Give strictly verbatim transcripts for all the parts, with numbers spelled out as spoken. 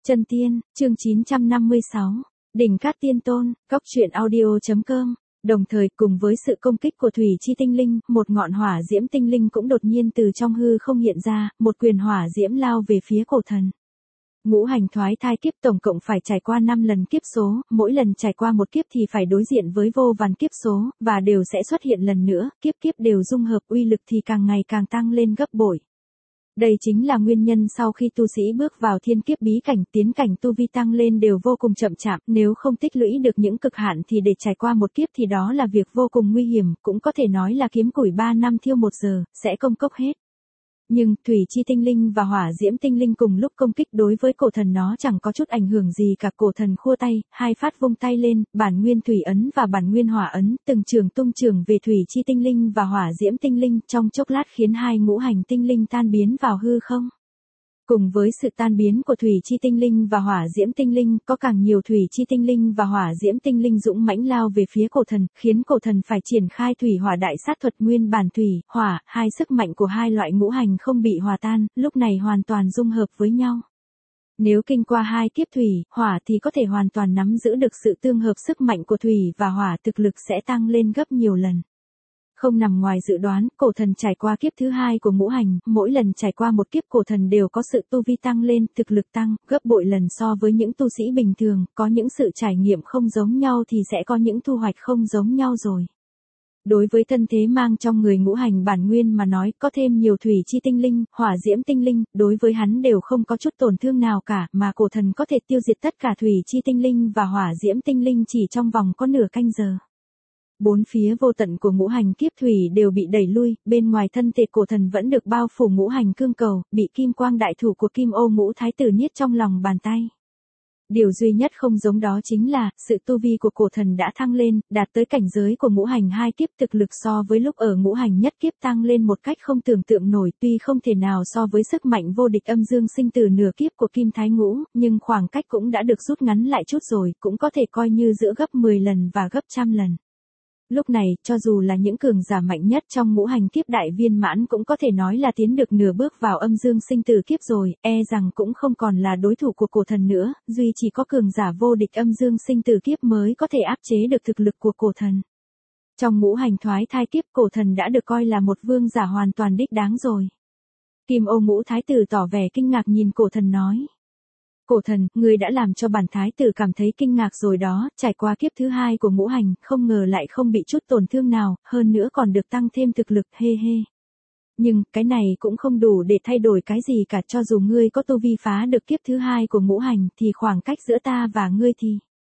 Chân Tiên, chương chín trăm năm mươi sáu, Đỉnh Cát Tiên Tôn, Cóc Truyện Audio.com. Đồng thời cùng với sự công kích của thủy chi tinh linh, một ngọn hỏa diễm tinh linh cũng đột nhiên từ trong hư không hiện ra, một quyền hỏa diễm lao về phía cổ thần. Ngũ hành thoái thai kiếp tổng cộng phải trải qua năm lần kiếp số, mỗi lần trải qua một kiếp thì phải đối diện với vô vàn kiếp số, và đều sẽ xuất hiện lần nữa, kiếp kiếp đều dung hợp, uy lực thì càng ngày càng tăng lên gấp bội. Đây chính là nguyên nhân sau khi tu sĩ bước vào thiên kiếp bí cảnh, tiến cảnh tu vi tăng lên đều vô cùng chậm chạp, nếu không tích lũy được những cực hạn thì để trải qua một kiếp thì đó là việc vô cùng nguy hiểm, cũng có thể nói là kiếm củi ba năm thiêu một giờ, sẽ công cốc hết. Nhưng, thủy chi tinh linh và hỏa diễm tinh linh cùng lúc công kích đối với cổ thần nó chẳng có chút ảnh hưởng gì cả. Cổ thần khua tay, hai phát vung tay lên, bản nguyên thủy ấn và bản nguyên hỏa ấn, từng trường tung trường về thủy chi tinh linh và hỏa diễm tinh linh, trong chốc lát khiến hai ngũ hành tinh linh tan biến vào hư không. Cùng với sự tan biến của thủy chi tinh linh và hỏa diễm tinh linh, có càng nhiều thủy chi tinh linh và hỏa diễm tinh linh dũng mãnh lao về phía cổ thần, khiến cổ thần phải triển khai thủy hỏa đại sát thuật. Nguyên bản thủy, hỏa, hai sức mạnh của hai loại ngũ hành không bị hòa tan, lúc này hoàn toàn dung hợp với nhau. Nếu kinh qua hai kiếp thủy, hỏa thì có thể hoàn toàn nắm giữ được sự tương hợp sức mạnh của thủy và hỏa, thực lực sẽ tăng lên gấp nhiều lần. Không nằm ngoài dự đoán, cổ thần trải qua kiếp thứ hai của ngũ hành, mỗi lần trải qua một kiếp cổ thần đều có sự tu vi tăng lên, thực lực tăng, gấp bội lần so với những tu sĩ bình thường, có những sự trải nghiệm không giống nhau thì sẽ có những thu hoạch không giống nhau rồi. Đối với thân thế mang trong người ngũ hành bản nguyên mà nói, có thêm nhiều thủy chi tinh linh, hỏa diễm tinh linh, đối với hắn đều không có chút tổn thương nào cả, mà cổ thần có thể tiêu diệt tất cả thủy chi tinh linh và hỏa diễm tinh linh chỉ trong vòng có nửa canh giờ. Bốn phía vô tận của ngũ hành kiếp thủy đều bị đẩy lui, bên ngoài thân thể cổ thần vẫn được bao phủ ngũ hành cương cầu, bị kim quang đại thủ của Kim Ô Ngũ Thái Tử niết trong lòng bàn tay. Điều duy nhất không giống đó chính là, sự tu vi của cổ thần đã thăng lên, đạt tới cảnh giới của ngũ hành hai kiếp, thực lực so với lúc ở ngũ hành nhất kiếp tăng lên một cách không tưởng tượng nổi, tuy không thể nào so với sức mạnh vô địch âm dương sinh tử nửa kiếp của Kim Thái Ngũ, nhưng khoảng cách cũng đã được rút ngắn lại chút rồi, cũng có thể coi như giữa gấp mười lần và gấp trăm lần. Lúc này, cho dù là những cường giả mạnh nhất trong ngũ hành kiếp đại viên mãn cũng có thể nói là tiến được nửa bước vào âm dương sinh tử kiếp rồi, e rằng cũng không còn là đối thủ của cổ thần nữa, duy chỉ có cường giả vô địch âm dương sinh tử kiếp mới có thể áp chế được thực lực của cổ thần. Trong ngũ hành thoái thai kiếp, cổ thần đã được coi là một vương giả hoàn toàn đích đáng rồi. Kim Ô Ngũ Thái Tử tỏ vẻ kinh ngạc nhìn cổ thần nói. Cổ thần, ngươi đã làm cho bản thái tử cảm thấy kinh ngạc rồi đó, trải qua kiếp thứ hai của ngũ hành, không ngờ lại không bị chút tổn thương nào, hơn nữa còn được tăng thêm thực lực, hê hê. Nhưng, cái này cũng không đủ để thay đổi cái gì cả, cho dù ngươi có tu vi phá được kiếp thứ hai của ngũ hành, thì khoảng cách giữa ta và ngươi thì...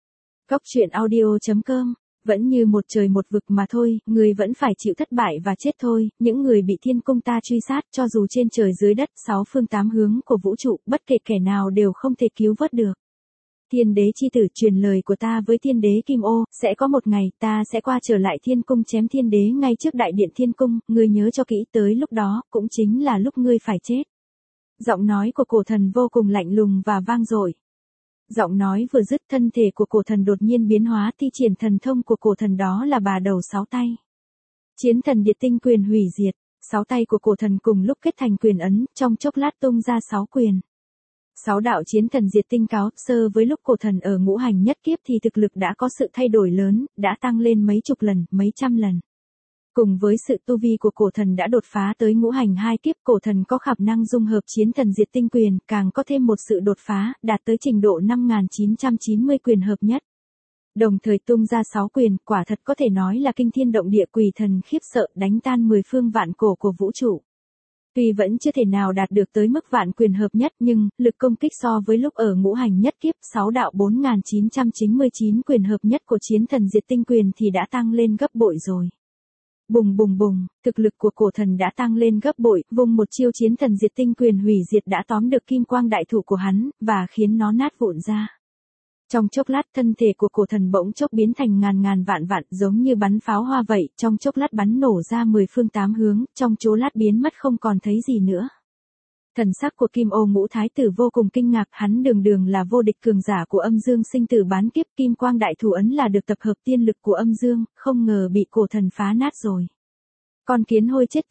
Cóc Truyện Audio.com. Vẫn như một trời một vực mà thôi, người vẫn phải chịu thất bại và chết thôi, những người bị thiên cung ta truy sát, cho dù trên trời dưới đất, sáu phương tám hướng của vũ trụ, bất kể kẻ nào đều không thể cứu vớt được. Thiên đế chi tử truyền lời của ta với thiên đế Kim Ô, sẽ có một ngày, ta sẽ qua trở lại thiên cung chém thiên đế ngay trước đại điện thiên cung, ngươi nhớ cho kỹ, tới lúc đó, cũng chính là lúc ngươi phải chết. Giọng nói của cổ thần vô cùng lạnh lùng và vang dội. Giọng nói vừa dứt, thân thể của cổ thần đột nhiên biến hóa, thi triển thần thông của cổ thần đó là bà đầu sáu tay. Chiến thần điệt tinh quyền hủy diệt, sáu tay của cổ thần cùng lúc kết thành quyền ấn, trong chốc lát tung ra sáu quyền. Sáu đạo chiến thần diệt tinh cáo sơ với lúc cổ thần ở ngũ hành nhất kiếp thì thực lực đã có sự thay đổi lớn, đã tăng lên mấy chục lần, mấy trăm lần. Cùng với sự tu vi của cổ thần đã đột phá tới ngũ hành hai kiếp, cổ thần có khả năng dung hợp chiến thần diệt tinh quyền, càng có thêm một sự đột phá, đạt tới trình độ năm nghìn chín trăm chín mươi quyền hợp nhất. Đồng thời tung ra sáu quyền, quả thật có thể nói là kinh thiên động địa, quỷ thần khiếp sợ, đánh tan mười phương vạn cổ của vũ trụ. Tuy vẫn chưa thể nào đạt được tới mức vạn quyền hợp nhất nhưng, lực công kích so với lúc ở ngũ hành nhất kiếp, sáu đạo bốn nghìn chín trăm chín mươi chín quyền hợp nhất của chiến thần diệt tinh quyền thì đã tăng lên gấp bội rồi. Bùng bùng bùng, thực lực của cổ thần đã tăng lên gấp bội, vùng một chiêu chiến thần diệt tinh quyền hủy diệt đã tóm được kim quang đại thủ của hắn, và khiến nó nát vụn ra. Trong chốc lát thân thể của cổ thần bỗng chốc biến thành ngàn ngàn vạn vạn, giống như bắn pháo hoa vậy, trong chốc lát bắn nổ ra mười phương tám hướng, trong chốc lát biến mất không còn thấy gì nữa. Thần sắc của Kim Ô Ngũ Thái Tử vô cùng kinh ngạc, hắn đường đường là vô địch cường giả của âm dương sinh tử bán kiếp, kim quang đại thủ ấn là được tập hợp tiên lực của âm dương, không ngờ bị cổ thần phá nát rồi. Con kiến hôi chết tiệt,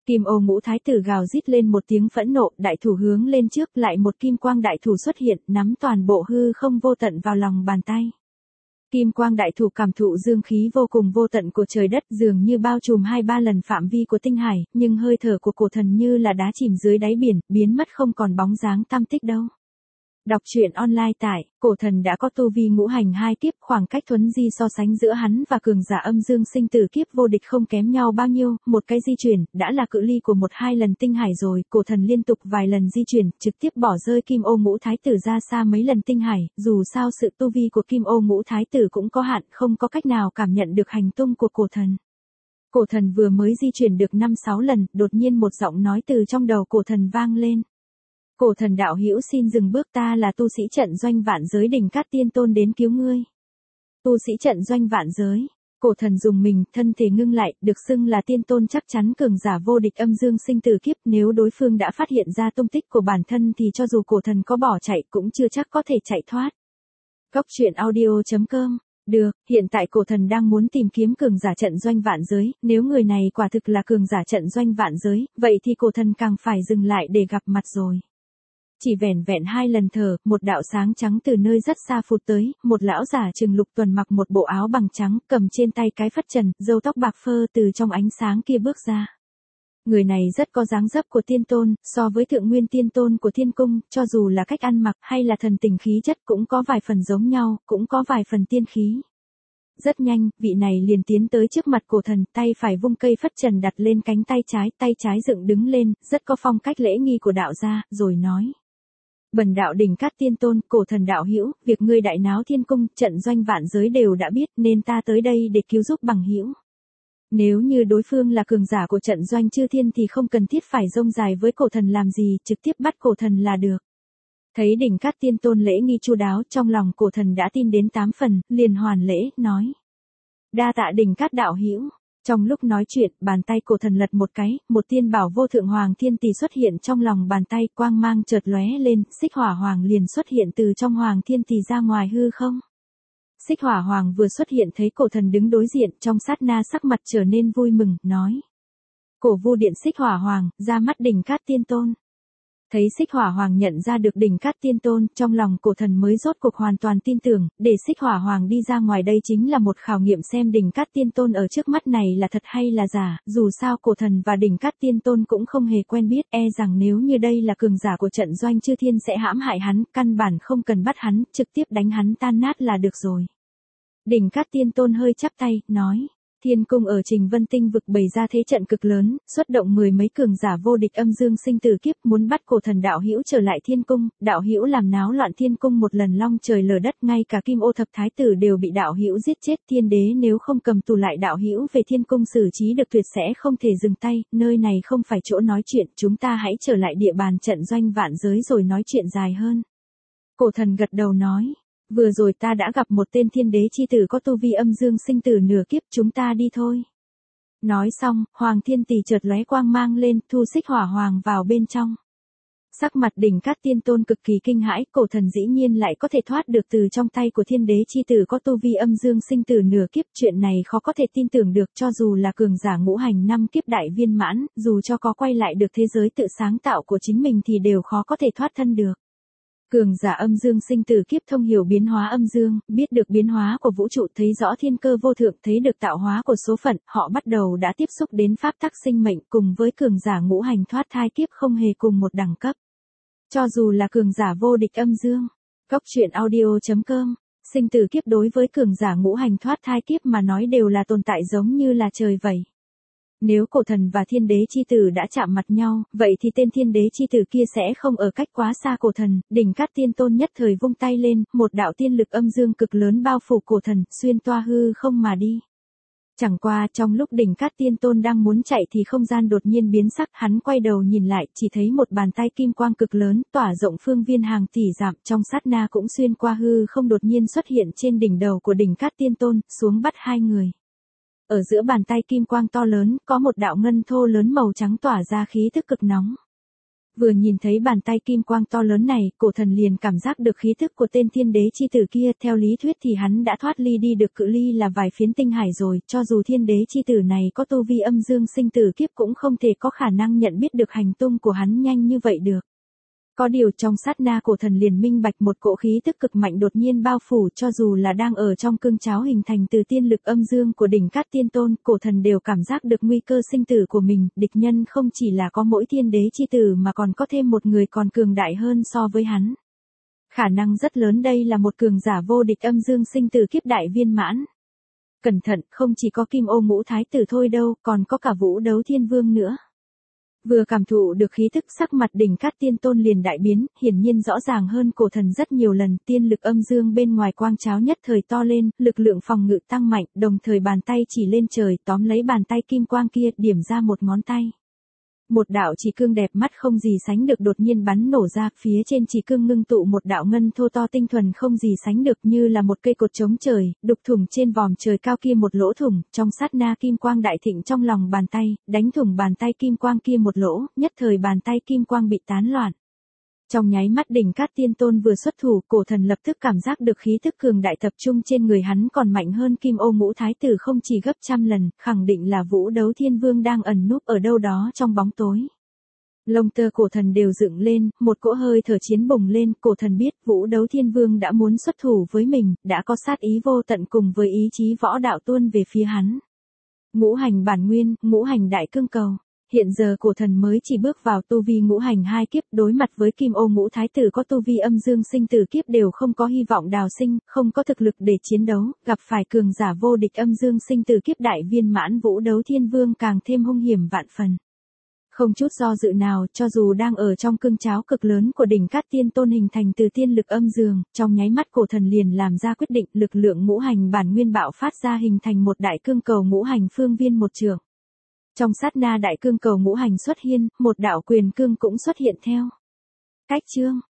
Kim Ô Ngũ Thái tử gào rít lên một tiếng phẫn nộ, đại thủ hướng lên trước, lại một kim quang đại thủ xuất hiện, nắm toàn bộ hư không vô tận vào lòng bàn tay. Kim quang đại thủ cảm thụ dương khí vô cùng vô tận của trời đất, dường như bao trùm hai ba lần phạm vi của tinh hải, nhưng hơi thở của cổ thần như là đá chìm dưới đáy biển, biến mất không còn bóng dáng tăm tích đâu. Đọc truyện online tại, cổ thần đã có tu vi ngũ hành hai kiếp, khoảng cách thuấn di so sánh giữa hắn và cường giả âm dương sinh tử kiếp vô địch không kém nhau bao nhiêu, một cái di chuyển, đã là cự ly của một hai lần tinh hải rồi, cổ thần liên tục vài lần di chuyển, trực tiếp bỏ rơi Kim Ô Ngũ Thái tử ra xa mấy lần tinh hải, dù sao sự tu vi của Kim Ô Ngũ Thái tử cũng có hạn, không có cách nào cảm nhận được hành tung của cổ thần. Cổ thần vừa mới di chuyển được năm sáu lần, đột nhiên một giọng nói từ trong đầu cổ thần vang lên. Cổ thần đạo hữu xin dừng bước, ta là tu sĩ trận doanh vạn giới Đỉnh Cát Tiên Tôn đến cứu ngươi. Tu sĩ trận doanh vạn giới. Cổ thần dùng mình, thân thể ngưng lại, được xưng là tiên tôn chắc chắn cường giả vô địch âm dương sinh tử kiếp, nếu đối phương đã phát hiện ra tung tích của bản thân thì cho dù cổ thần có bỏ chạy cũng chưa chắc có thể chạy thoát. Góc truyện audio chấm com. Được, hiện tại cổ thần đang muốn tìm kiếm cường giả trận doanh vạn giới, nếu người này quả thực là cường giả trận doanh vạn giới, vậy thì cổ thần càng phải dừng lại để gặp mặt rồi. Chỉ vẻn vẹn hai lần thở, một đạo sáng trắng từ nơi rất xa phụt tới, một lão giả chừng lục tuần mặc một bộ áo bằng trắng, cầm trên tay cái phất trần, râu tóc bạc phơ từ trong ánh sáng kia bước ra. Người này rất có dáng dấp của tiên tôn, so với thượng nguyên tiên tôn của thiên cung, cho dù là cách ăn mặc hay là thần tình khí chất cũng có vài phần giống nhau, cũng có vài phần tiên khí. Rất nhanh, vị này liền tiến tới trước mặt cổ thần, tay phải vung cây phất trần đặt lên cánh tay trái, tay trái dựng đứng lên, rất có phong cách lễ nghi của đạo gia, rồi nói. Bần đạo Đỉnh Cát Tiên Tôn, cổ thần đạo hữu, việc ngươi đại náo thiên cung, trận doanh vạn giới đều đã biết, nên ta tới đây để cứu giúp bằng hữu. Nếu như đối phương là cường giả của trận doanh chư thiên thì không cần thiết phải rông dài với cổ thần làm gì, trực tiếp bắt cổ thần là được. Thấy Đỉnh Cát Tiên Tôn lễ nghi chu đáo, trong lòng cổ thần đã tin đến tám phần, liền hoàn lễ, nói. Đa tạ Đỉnh Cát đạo hữu. Trong lúc nói chuyện, bàn tay cổ thần lật một cái, một tiên bảo vô thượng hoàng thiên tỷ xuất hiện trong lòng bàn tay, quang mang chợt lóe lên, xích hỏa hoàng liền xuất hiện từ trong hoàng thiên tỷ ra ngoài hư không. Xích hỏa hoàng vừa xuất hiện thấy cổ thần đứng đối diện, trong sát na sắc mặt trở nên vui mừng, nói. Cổ vu điện xích hỏa hoàng, ra mắt Đỉnh Cát Tiên Tôn. Thấy xích hỏa hoàng nhận ra được Đỉnh Cát Tiên Tôn, trong lòng cổ thần mới rốt cuộc hoàn toàn tin tưởng, để xích hỏa hoàng đi ra ngoài đây chính là một khảo nghiệm xem Đỉnh Cát Tiên Tôn ở trước mắt này là thật hay là giả, dù sao cổ thần và Đỉnh Cát Tiên Tôn cũng không hề quen biết, e rằng nếu như đây là cường giả của trận doanh chư thiên sẽ hãm hại hắn, căn bản không cần bắt hắn, trực tiếp đánh hắn tan nát là được rồi. Đỉnh Cát Tiên Tôn hơi chắp tay, nói. Thiên cung ở Trình Vân Tinh vực bày ra thế trận cực lớn, xuất động mười mấy cường giả vô địch âm dương sinh tử kiếp, muốn bắt cổ thần đạo hữu trở lại thiên cung, đạo hữu làm náo loạn thiên cung một lần long trời lở đất, ngay cả Kim Ô thập thái tử đều bị đạo hữu giết chết, thiên đế nếu không cầm tù lại đạo hữu về thiên cung xử trí được tuyệt sẽ không thể dừng tay, nơi này không phải chỗ nói chuyện, chúng ta hãy trở lại địa bàn trận doanh vạn giới rồi nói chuyện dài hơn. Cổ thần gật đầu nói. Vừa rồi ta đã gặp một tên thiên đế chi tử có tu vi âm dương sinh tử nửa kiếp, chúng ta đi thôi. Nói xong, Hoàng Thiên Tỷ chợt lóe quang mang lên, thu xích hỏa hoàng vào bên trong. Sắc mặt Đỉnh Cát Tiên Tôn cực kỳ kinh hãi, cổ thần dĩ nhiên lại có thể thoát được từ trong tay của thiên đế chi tử có tu vi âm dương sinh tử nửa kiếp, chuyện này khó có thể tin tưởng được, cho dù là cường giả ngũ hành năm kiếp đại viên mãn, dù cho có quay lại được thế giới tự sáng tạo của chính mình thì đều khó có thể thoát thân được. Cường giả âm dương sinh tử kiếp thông hiểu biến hóa âm dương, biết được biến hóa của vũ trụ, thấy rõ thiên cơ vô thượng, thấy được tạo hóa của số phận, họ bắt đầu đã tiếp xúc đến pháp tắc sinh mệnh, cùng với cường giả ngũ hành thoát thai kiếp không hề cùng một đẳng cấp. Cho dù là cường giả vô địch âm dương. Góc truyện audio chấm com. Sinh tử kiếp đối với cường giả ngũ hành thoát thai kiếp mà nói đều là tồn tại giống như là trời vậy. Nếu cổ thần và thiên đế chi tử đã chạm mặt nhau, vậy thì tên thiên đế chi tử kia sẽ không ở cách quá xa cổ thần. Đỉnh Cát Tiên Tôn nhất thời vung tay lên, một đạo tiên lực âm dương cực lớn bao phủ cổ thần, xuyên toa hư không mà đi. Chẳng qua trong lúc Đỉnh Cát Tiên Tôn đang muốn chạy thì không gian đột nhiên biến sắc, hắn quay đầu nhìn lại, chỉ thấy một bàn tay kim quang cực lớn, tỏa rộng phương viên hàng tỷ dặm, trong sát na cũng xuyên qua hư không đột nhiên xuất hiện trên đỉnh đầu của Đỉnh Cát Tiên Tôn, xuống bắt hai người. Ở giữa bàn tay kim quang to lớn, có một đạo ngân thô lớn màu trắng tỏa ra khí tức cực nóng. Vừa nhìn thấy bàn tay kim quang to lớn này, cổ thần liền cảm giác được khí thức của tên thiên đế chi tử kia, theo lý thuyết thì hắn đã thoát ly đi được cự ly là vài phiến tinh hải rồi, cho dù thiên đế chi tử này có tu vi âm dương sinh tử kiếp cũng không thể có khả năng nhận biết được hành tung của hắn nhanh như vậy được. Có điều trong sát na cổ thần liền minh bạch một cỗ khí tức cực mạnh đột nhiên bao phủ, cho dù là đang ở trong cương cháo hình thành từ tiên lực âm dương của đỉnh Cát Tiên Tôn, cổ thần đều cảm giác được nguy cơ sinh tử của mình, địch nhân không chỉ là có mỗi thiên đế chi tử mà còn có thêm một người còn cường đại hơn so với hắn. Khả năng rất lớn đây là một cường giả vô địch âm dương sinh tử kiếp đại viên mãn. Cẩn thận, không chỉ có Kim Ô Ngũ Thái Tử thôi đâu, còn có cả Vũ Đấu Thiên Vương nữa. Vừa cảm thụ được khí thức, sắc mặt đỉnh Cát Tiên Tôn liền đại biến, hiển nhiên rõ ràng hơn cổ thần rất nhiều lần, tiên lực âm dương bên ngoài quang cháo nhất thời to lên, lực lượng phòng ngự tăng mạnh, đồng thời bàn tay chỉ lên trời, tóm lấy bàn tay kim quang kia, điểm ra một ngón tay. Một đạo chỉ cương đẹp mắt không gì sánh được đột nhiên bắn nổ ra, phía trên chỉ cương ngưng tụ một đạo ngân thô to tinh thuần không gì sánh được, như là một cây cột chống trời, đục thủng trên vòm trời cao kia một lỗ thủng, trong sát na kim quang đại thịnh trong lòng bàn tay, đánh thủng bàn tay kim quang kia một lỗ, nhất thời bàn tay kim quang bị tán loạn. Trong nháy mắt đỉnh Cát Tiên Tôn vừa xuất thủ, cổ thần lập tức cảm giác được khí thức cường đại tập trung trên người hắn còn mạnh hơn Kim Ô Ngũ Thái Tử không chỉ gấp trăm lần, khẳng định là Vũ Đấu Thiên Vương đang ẩn núp ở đâu đó trong bóng tối. Lông tơ cổ thần đều dựng lên, một cỗ hơi thở chiến bùng lên, cổ thần biết Vũ Đấu Thiên Vương đã muốn xuất thủ với mình, đã có sát ý vô tận cùng với ý chí võ đạo tuôn về phía hắn. Ngũ hành bản nguyên, ngũ hành đại cương cầu. Hiện giờ cổ thần mới chỉ bước vào tu vi ngũ hành hai kiếp, đối mặt với Kim Ô Ngũ Thái Tử có tu vi âm dương sinh tử kiếp đều không có hy vọng đào sinh, không có thực lực để chiến đấu, gặp phải cường giả vô địch âm dương sinh tử kiếp đại viên mãn Vũ Đấu Thiên Vương càng thêm hung hiểm vạn phần. Không chút do dự nào, cho dù đang ở trong cương cháo cực lớn của đỉnh Cát Tiên Tôn hình thành từ tiên lực âm dương, trong nháy mắt cổ thần liền làm ra quyết định, lực lượng ngũ hành bản nguyên bạo phát ra hình thành một đại cương cầu ngũ hành phương viên một trượng. Trong sát na đại cương cầu ngũ hành xuất hiện, một đạo quyền cương cũng xuất hiện theo. Cách chương